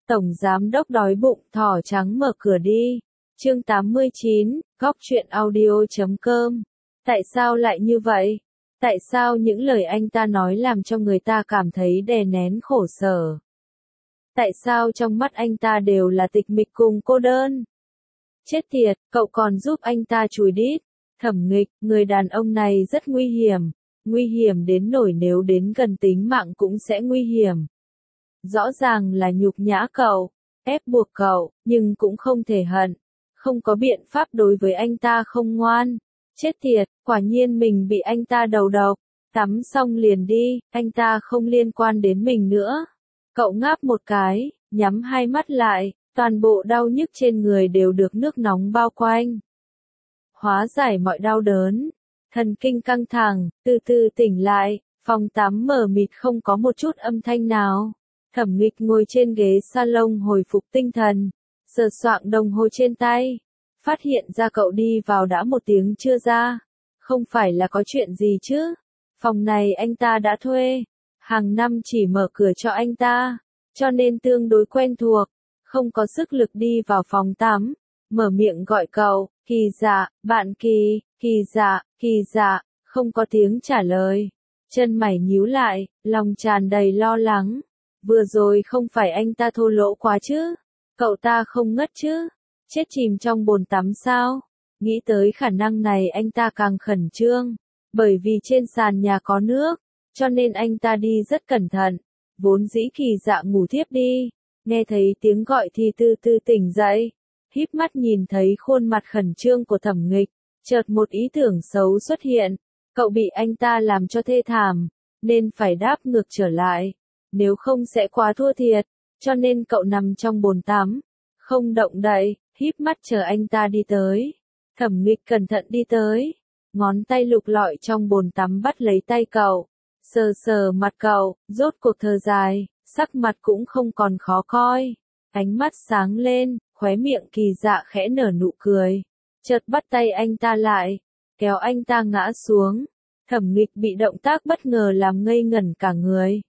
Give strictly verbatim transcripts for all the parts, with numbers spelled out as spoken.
Tổng giám đốc đói bụng, thỏ trắng mở cửa đi. Chương tám mươi chín, góc truyện audio chấm com. Tại sao lại như vậy? Tại sao những lời anh ta nói làm cho người ta cảm thấy đè nén khổ sở? Tại sao trong mắt anh ta đều là tịch mịch cùng cô đơn? Chết tiệt, cậu còn giúp anh ta chùi đít. Thẩm Nghịch, người đàn ông này rất nguy hiểm. Nguy hiểm đến nỗi nếu đến gần tính mạng cũng sẽ nguy hiểm. Rõ ràng là nhục nhã cậu, ép buộc cậu, nhưng cũng không thể hận. Không có biện pháp đối với anh ta không ngoan. Chết tiệt, quả nhiên mình bị anh ta đầu độc. Tắm xong liền đi, anh ta không liên quan đến mình nữa. Cậu ngáp một cái, nhắm hai mắt lại, toàn bộ đau nhức trên người đều được nước nóng bao quanh. Hóa giải mọi đau đớn, thần kinh căng thẳng, từ từ tỉnh lại, phòng tắm mờ mịt không có một chút âm thanh nào. Thẩm Nghịch ngồi trên ghế salon hồi phục tinh thần, sờ soạng đồng hồ trên tay, phát hiện ra cậu đi vào đã một tiếng chưa ra. Không phải là có chuyện gì chứ? Phòng này anh ta đã thuê, hàng năm chỉ mở cửa cho anh ta, cho nên tương đối quen thuộc, không có sức lực đi vào phòng tắm, mở miệng gọi cậu, Kỳ Dạ, bạn Kỳ, Kỳ Dạ, Kỳ Dạ, không có tiếng trả lời. Chân mày nhíu lại, lòng tràn đầy lo lắng. Vừa rồi không phải anh ta thô lỗ quá chứ? Cậu ta không ngất chứ? Chết chìm trong bồn tắm sao? Nghĩ tới khả năng này anh ta càng khẩn trương. Bởi vì trên sàn nhà có nước, cho nên anh ta đi rất cẩn thận. Vốn dĩ Kỳ Dạ ngủ thiếp đi, nghe thấy tiếng gọi thì từ từ tỉnh dậy. Híp mắt nhìn thấy khuôn mặt khẩn trương của Thẩm Nghịch, chợt một ý tưởng xấu xuất hiện. Cậu bị anh ta làm cho thê thảm, nên phải đáp ngược trở lại. Nếu không sẽ quá thua thiệt, cho nên cậu nằm trong bồn tắm, không động đậy, híp mắt chờ anh ta đi tới. Thẩm Nghịch cẩn thận đi tới, ngón tay lục lọi trong bồn tắm bắt lấy tay cậu, sờ sờ mặt cậu, rốt cuộc thở dài, sắc mặt cũng không còn khó coi. Ánh mắt sáng lên, khóe miệng Kỳ Dạ khẽ nở nụ cười, chợt bắt tay anh ta lại, kéo anh ta ngã xuống. Thẩm Nghịch bị động tác bất ngờ làm ngây ngẩn cả người.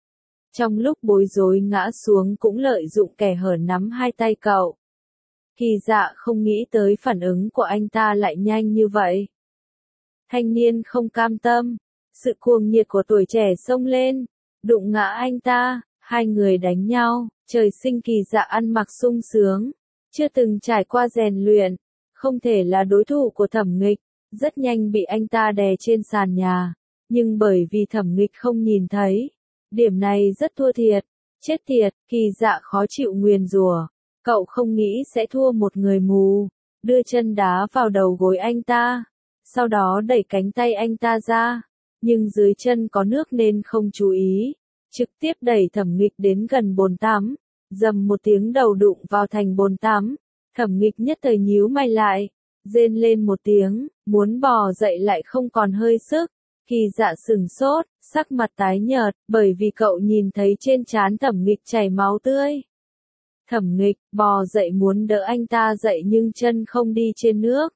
Trong lúc bối rối ngã xuống cũng lợi dụng kẻ hở nắm hai tay cậu. Kỳ Dạ không nghĩ tới phản ứng của anh ta lại nhanh như vậy. Thanh niên không cam tâm, sự cuồng nhiệt của tuổi trẻ xông lên, đụng ngã anh ta, hai người đánh nhau, trời sinh Kỳ Dạ ăn mặc sung sướng, chưa từng trải qua rèn luyện, không thể là đối thủ của Thẩm Nghịch, rất nhanh bị anh ta đè trên sàn nhà, nhưng bởi vì Thẩm Nghịch không nhìn thấy, điểm này rất thua thiệt. Chết tiệt, Kỳ Dạ khó chịu nguyền rủa, cậu không nghĩ sẽ thua một người mù, đưa chân đá vào đầu gối anh ta, sau đó đẩy cánh tay anh ta ra, nhưng dưới chân có nước nên không chú ý, trực tiếp đẩy Thẩm Nghịch đến gần bồn tắm, dầm một tiếng đầu đụng vào thành bồn tắm. Thẩm Nghịch nhất thời nhíu mày lại, rên lên một tiếng, muốn bò dậy lại không còn hơi sức. Kỳ Dạ sừng sốt, sắc mặt tái nhợt, bởi vì cậu nhìn thấy trên trán Thẩm Nghịch chảy máu tươi. Thẩm Nghịch bò dậy muốn đỡ anh ta dậy nhưng chân không đi trên nước.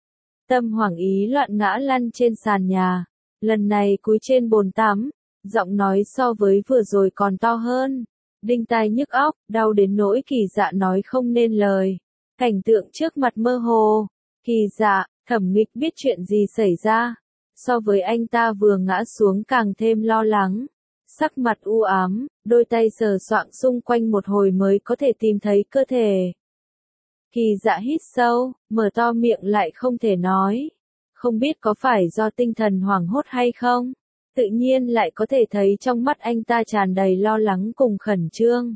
Tâm hoảng ý loạn ngã lăn trên sàn nhà, lần này cúi trên bồn tắm, giọng nói so với vừa rồi còn to hơn, đinh tai nhức óc, đau đến nỗi Kỳ Dạ nói không nên lời. Cảnh tượng trước mặt mơ hồ. Kỳ Dạ, Thẩm Nghịch biết chuyện gì xảy ra. So với anh ta vừa ngã xuống càng thêm lo lắng. Sắc mặt u ám, đôi tay sờ soạng xung quanh một hồi mới có thể tìm thấy cơ thể. Kỳ Dạ hít sâu, mở to miệng lại không thể nói. Không biết có phải do tinh thần hoảng hốt hay không? Tự nhiên lại có thể thấy trong mắt anh ta tràn đầy lo lắng cùng khẩn trương.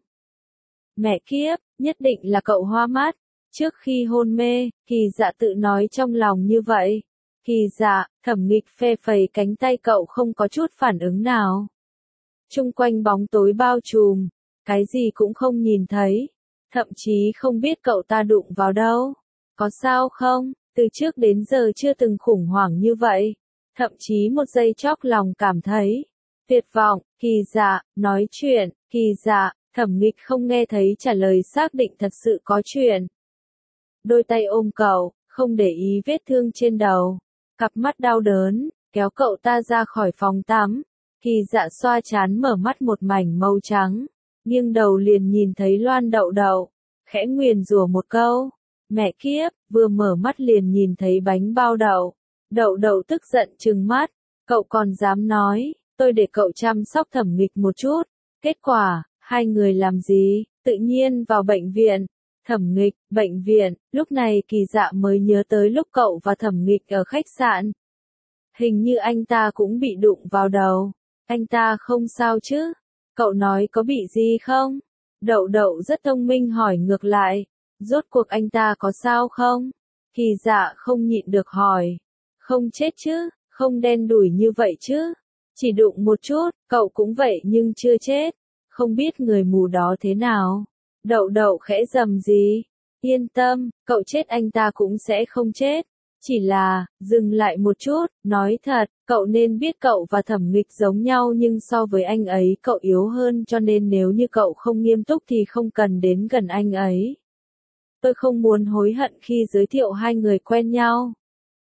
Mẹ kiếp, nhất định là cậu hoa mắt. Trước khi hôn mê, Kỳ Dạ tự nói trong lòng như vậy. Kỳ Dạ, Thẩm Nghịch phe phẩy cánh tay cậu không có chút phản ứng nào. Chung quanh bóng tối bao trùm, cái gì cũng không nhìn thấy. Thậm chí không biết cậu ta đụng vào đâu. Có sao không? Từ trước đến giờ chưa từng khủng hoảng như vậy. Thậm chí một giây chốc lòng cảm thấy tuyệt vọng. Kỳ Dạ, nói chuyện. Kỳ Dạ, Thẩm Nghịch không nghe thấy trả lời xác định thật sự có chuyện. Đôi tay ôm cậu, không để ý vết thương trên đầu. Cặp mắt đau đớn, kéo cậu ta ra khỏi phòng tắm. Kỳ Dạ xoa trán mở mắt một mảnh màu trắng. nghiêng đầu liền nhìn thấy Loan Đậu Đậu, khẽ nguyền rủa một câu. Mẹ kiếp, vừa mở mắt liền nhìn thấy bánh bao đậu. Đậu Đậu tức giận trừng mắt, cậu còn dám nói, tôi để cậu chăm sóc Thẩm Nghịch một chút. Kết quả, hai người làm gì? Tự nhiên vào bệnh viện. Thẩm Nghịch, bệnh viện, lúc này Kỳ Dạ mới nhớ tới lúc cậu và Thẩm Nghịch ở khách sạn. Hình như anh ta cũng bị đụng vào đầu. Anh ta không sao chứ? Cậu nói có bị gì không? Đậu Đậu rất thông minh hỏi ngược lại. Rốt cuộc anh ta có sao không? Kỳ Dạ không nhịn được hỏi. Không chết chứ, không đen đủi như vậy chứ. Chỉ đụng một chút, cậu cũng vậy nhưng chưa chết. Không biết người mù đó thế nào. Đậu Đậu khẽ rầm gì. Yên tâm, cậu chết anh ta cũng sẽ không chết. Chỉ là, dừng lại một chút, nói thật, cậu nên biết cậu và Thẩm Nghịch giống nhau nhưng so với anh ấy cậu yếu hơn cho nên nếu như cậu không nghiêm túc thì không cần đến gần anh ấy. Tôi không muốn hối hận khi giới thiệu hai người quen nhau.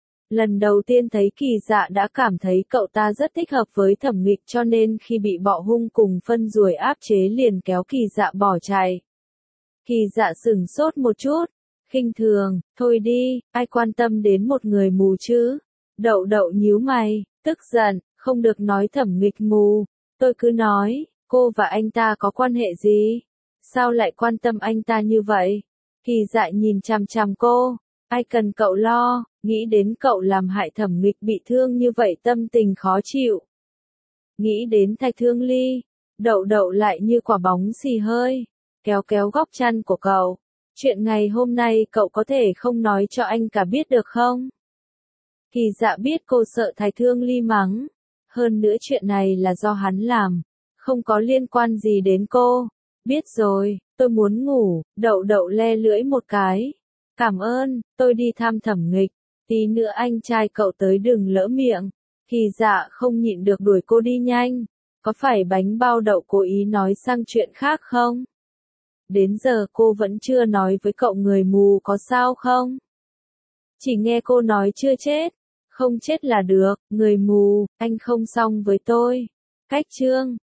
Lần đầu tiên thấy Kỳ Dạ đã cảm thấy cậu ta rất thích hợp với Thẩm Nghịch cho nên khi bị bọ hung cùng phân ruồi áp chế liền kéo Kỳ Dạ bỏ chạy. Kỳ Dạ sửng sốt một chút, khinh thường, thôi đi, ai quan tâm đến một người mù chứ? Đậu Đậu nhíu mày, tức giận, không được nói Thẩm Nghịch mù, tôi cứ nói, cô và anh ta có quan hệ gì? Sao lại quan tâm anh ta như vậy? Kỳ Dạ nhìn chằm chằm cô, ai cần cậu lo, nghĩ đến cậu làm hại Thẩm Nghịch bị thương như vậy tâm tình khó chịu. Nghĩ đến Thạch Thương Ly, Đậu Đậu lại như quả bóng xì hơi, kéo kéo góc chăn của cậu. Chuyện ngày hôm nay cậu có thể không nói cho anh cả biết được không? Kỳ Dạ biết cô sợ Thạch Thương Ly mắng. Hơn nữa chuyện này là do hắn làm, không có liên quan gì đến cô. Biết rồi, tôi muốn ngủ. Đậu Đậu le lưỡi một cái. Cảm ơn, tôi đi thăm Thẩm Nghịch. Tí nữa anh trai cậu tới đừng lỡ miệng. Kỳ Dạ không nhịn được đuổi cô đi nhanh. Có phải bánh bao đậu cố ý nói sang chuyện khác không? Đến giờ cô vẫn chưa nói với cậu người mù có sao không? Chỉ nghe cô nói chưa chết. Không chết là được, người mù, anh không xong với tôi. Cách chương